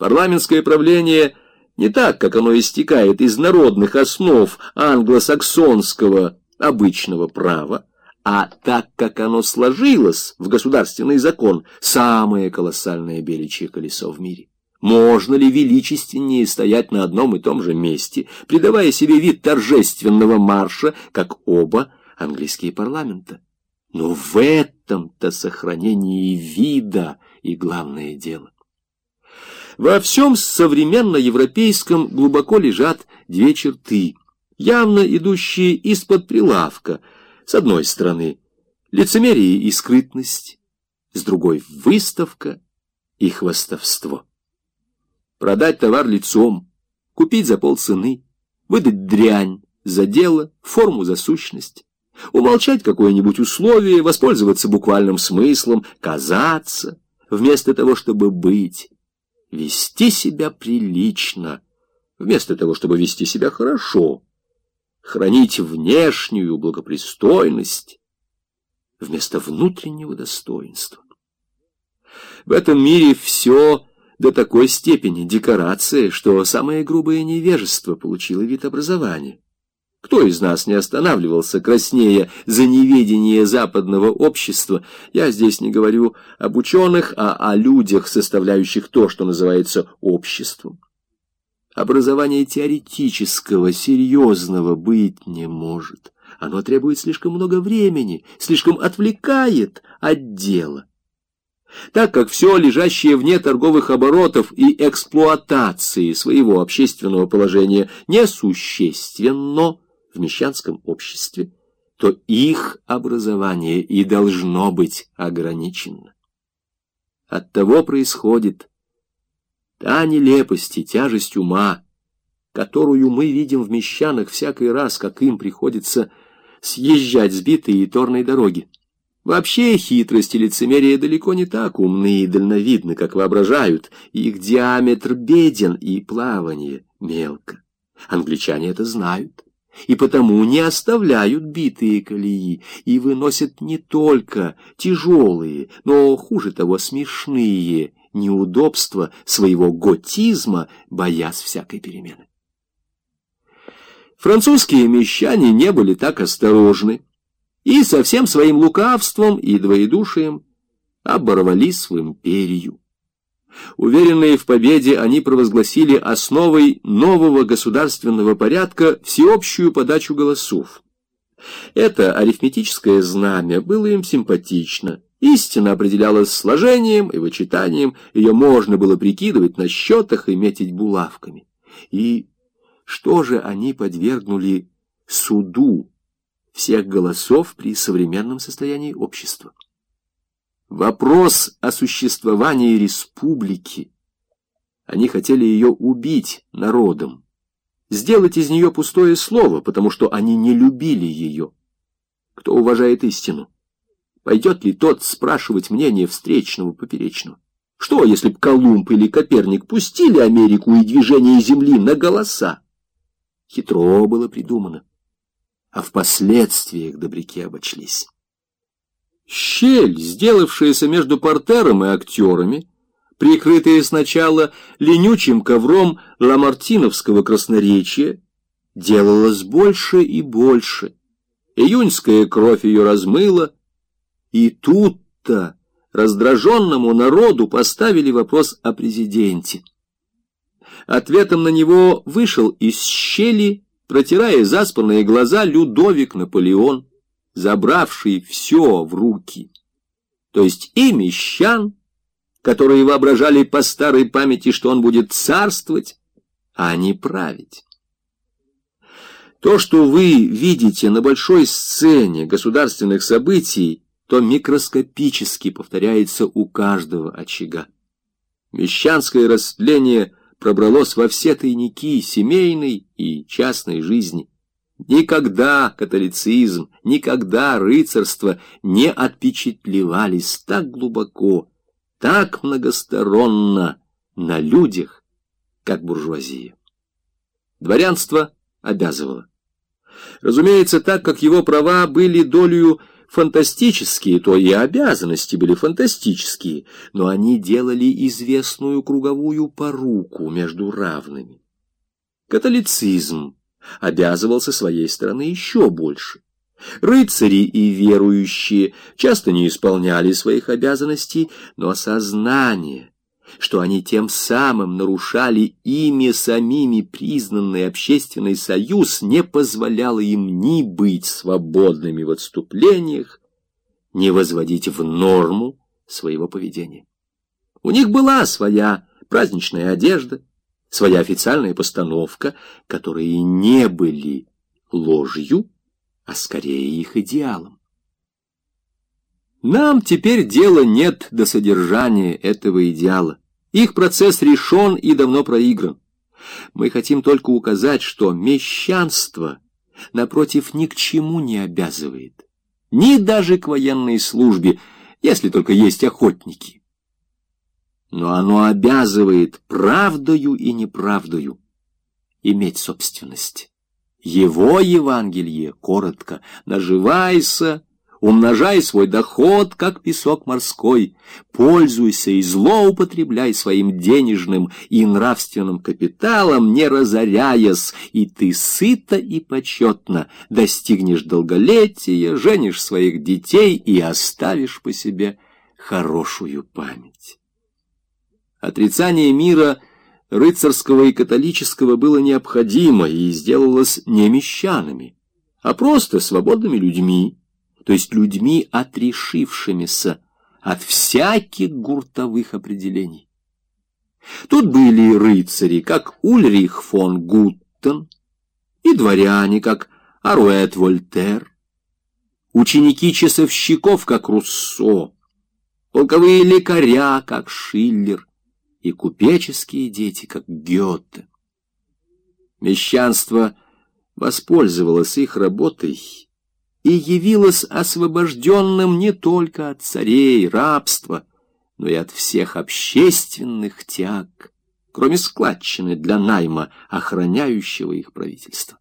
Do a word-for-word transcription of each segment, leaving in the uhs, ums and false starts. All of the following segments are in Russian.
Парламентское правление не так, как оно истекает из народных основ англосаксонского обычного права, а так, как оно сложилось в государственный закон, самое колоссальное беличье колесо в мире. Можно ли величественнее стоять на одном и том же месте, придавая себе вид торжественного марша, как оба английские парламента? Но в этом-то сохранении вида и главное дело. Во всем современно-европейском глубоко лежат две черты, явно идущие из-под прилавка. С одной стороны, лицемерие и скрытность, с другой — выставка и хвастовство. Продать товар лицом, купить за полцены, выдать дрянь за дело, форму за сущность, умолчать какое-нибудь условие, воспользоваться буквальным смыслом, казаться, вместо того, чтобы быть, вести себя прилично, вместо того, чтобы вести себя хорошо, хранить внешнюю благопристойность вместо внутреннего достоинства. В этом мире все до такой степени декорация, что самое грубое невежество получило вид образования. Кто из нас не останавливался краснея за неведение западного общества? Я здесь не говорю об ученых, а о людях, составляющих то, что называется обществом. Образование теоретического, серьезного быть не может. Оно требует слишком много времени, слишком отвлекает от дела. Так как все, лежащее вне торговых оборотов и эксплуатации своего общественного положения, несущественно в мещанском обществе, то их образование и должно быть ограничено. Оттого происходит та нелепость и тяжесть ума, которую мы видим в мещанах всякий раз, как им приходится съезжать с битой и торной дороги. Вообще хитрость и лицемерие далеко не так умны и дальновидны, как воображают. Их диаметр беден и плавание мелко. Англичане это знают, и потому не оставляют битые колеи и выносят не только тяжелые, но, хуже того, смешные неудобства своего готизма, боясь всякой перемены. Французские мещане не были так осторожны, и со всем своим лукавством и двоедушием оборвались в империю. Уверенные в победе, они провозгласили основой нового государственного порядка всеобщую подачу голосов. Это арифметическое знамя было им симпатично. Истина определялась сложением и вычитанием, ее можно было прикидывать на счетах и метить булавками. И что же они подвергнули суду всех голосов при современном состоянии общества? Вопрос о существовании республики. Они хотели ее убить народом, сделать из нее пустое слово, потому что они не любили ее. Кто уважает истину? Пойдет ли тот спрашивать мнение встречного поперечного? Что, если б Колумб или Коперник пустили Америку и движение Земли на голоса? Хитро было придумано, а в последствиях добряки обочлись. Щель, сделавшаяся между портером и актерами, прикрытая сначала ленючим ковром ламартиновского красноречия, делалась больше и больше. Июньская кровь ее размыла, и тут-то раздраженному народу поставили вопрос о президенте. Ответом на него вышел из щели, протирая заспанные глаза, Людовик Наполеон, забравший все в руки, то есть и мещан, которые воображали по старой памяти, что он будет царствовать, а не править. То, что вы видите на большой сцене государственных событий, то микроскопически повторяется у каждого очага. Мещанское растление пробралось во все тайники семейной и частной жизни. Никогда католицизм, никогда рыцарство не отпечатлевались так глубоко, так многосторонно на людях, как буржуазия. Дворянство обязывало. Разумеется, так как его права были долею фантастические, то и обязанности были фантастические, но они делали известную круговую поруку между равными. Католицизм обязывал со своей стороны еще больше. Рыцари и верующие часто не исполняли своих обязанностей, но осознание, что они тем самым нарушали ими самими признанный общественный союз, не позволяло им ни быть свободными в отступлениях, ни возводить в норму своего поведения. У них была своя праздничная одежда, своя официальная постановка, которые не были ложью, а скорее их идеалом. Нам теперь дела нет до содержания этого идеала. Их процесс решен и давно проигран. Мы хотим только указать, что мещанство, напротив, ни к чему не обязывает, ни даже к военной службе, если только есть охотники. Но оно обязывает правдою и неправдою иметь собственность. Его Евангелие коротко: наживайся, умножай свой доход, как песок морской, пользуйся и злоупотребляй своим денежным и нравственным капиталом, не разоряясь, и ты сыто и почетно достигнешь долголетия, женишь своих детей и оставишь по себе хорошую память. Отрицание мира рыцарского и католического было необходимо и сделалось не мещанами, а просто свободными людьми, то есть людьми, отрешившимися от всяких гуртовых определений. Тут были рыцари, как Ульрих фон Гуттен, и дворяне, как Аруэт Вольтер, ученики часовщиков, как Руссо, полковые лекаря, как Шиллер, и купеческие дети, как Гёте. Мещанство воспользовалось их работой и явилось освобожденным не только от царей, рабства, но и от всех общественных тяг, кроме складчины для найма, охраняющего их правительство.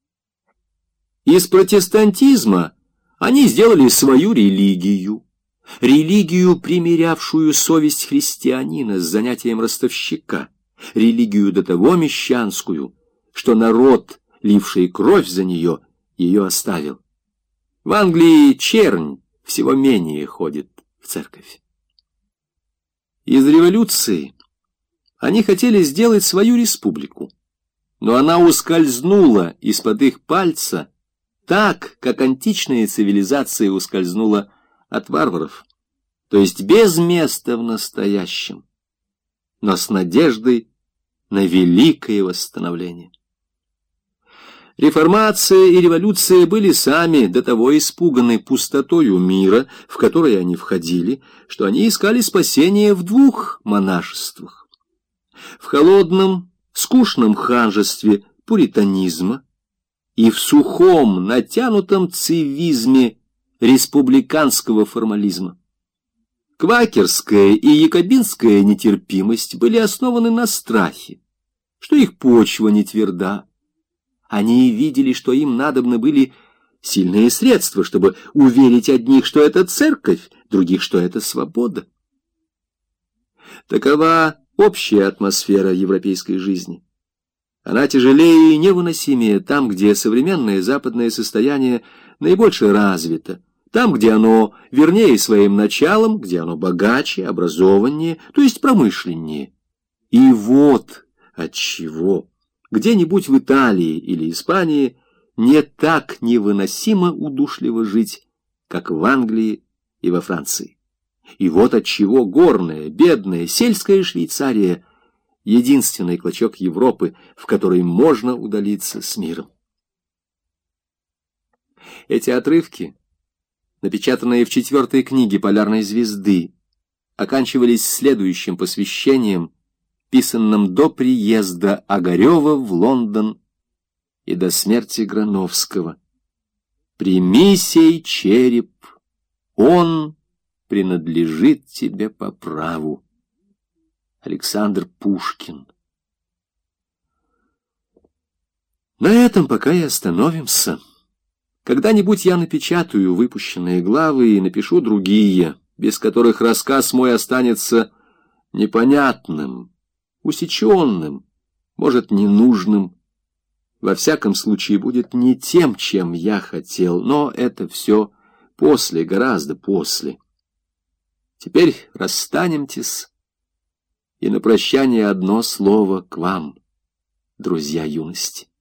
Из протестантизма они сделали свою религию, религию, примирявшую совесть христианина с занятием ростовщика, религию до того мещанскую, что народ, ливший кровь за нее, ее оставил. В Англии чернь всего менее ходит в церковь. Из революции они хотели сделать свою республику, но она ускользнула из-под их пальца так, как античная цивилизация ускользнула от варваров, то есть без места в настоящем, но с надеждой на великое восстановление. Реформация и революция были сами до того испуганы пустотою мира, в который они входили, что они искали спасения в двух монашествах: в холодном, скучном ханжестве пуританизма и в сухом, натянутом цивизме республиканского формализма. Квакерская и якобинская нетерпимость были основаны на страхе, что их почва не тверда. Они видели, что им надобны были сильные средства, чтобы уверить одних, что это церковь, других, что это свобода. Такова общая атмосфера европейской жизни. Она тяжелее и невыносимее там, где современное западное состояние наибольше развито, там, где оно вернее своим началом, где оно богаче, образованнее, то есть промышленнее. И вот отчего где-нибудь в Италии или Испании не так невыносимо удушливо жить, как в Англии и во Франции. И вот отчего горная, бедная, сельская Швейцария — единственный клочок Европы, в который можно удалиться с миром. Эти отрывки, напечатанные в четвертой книге «Полярной звезды», оканчивались следующим посвящением, писанным до приезда Огарева в Лондон и до смерти Грановского. «Прими сей череп, он принадлежит тебе по праву». Александр Пушкин. На этом пока и остановимся. Когда-нибудь я напечатаю выпущенные главы и напишу другие, без которых рассказ мой останется непонятным, усеченным, может, ненужным. Во всяком случае, будет не тем, чем я хотел, но это все после, гораздо после. Теперь расстанемтесь, и на прощание одно слово к вам, друзья юности.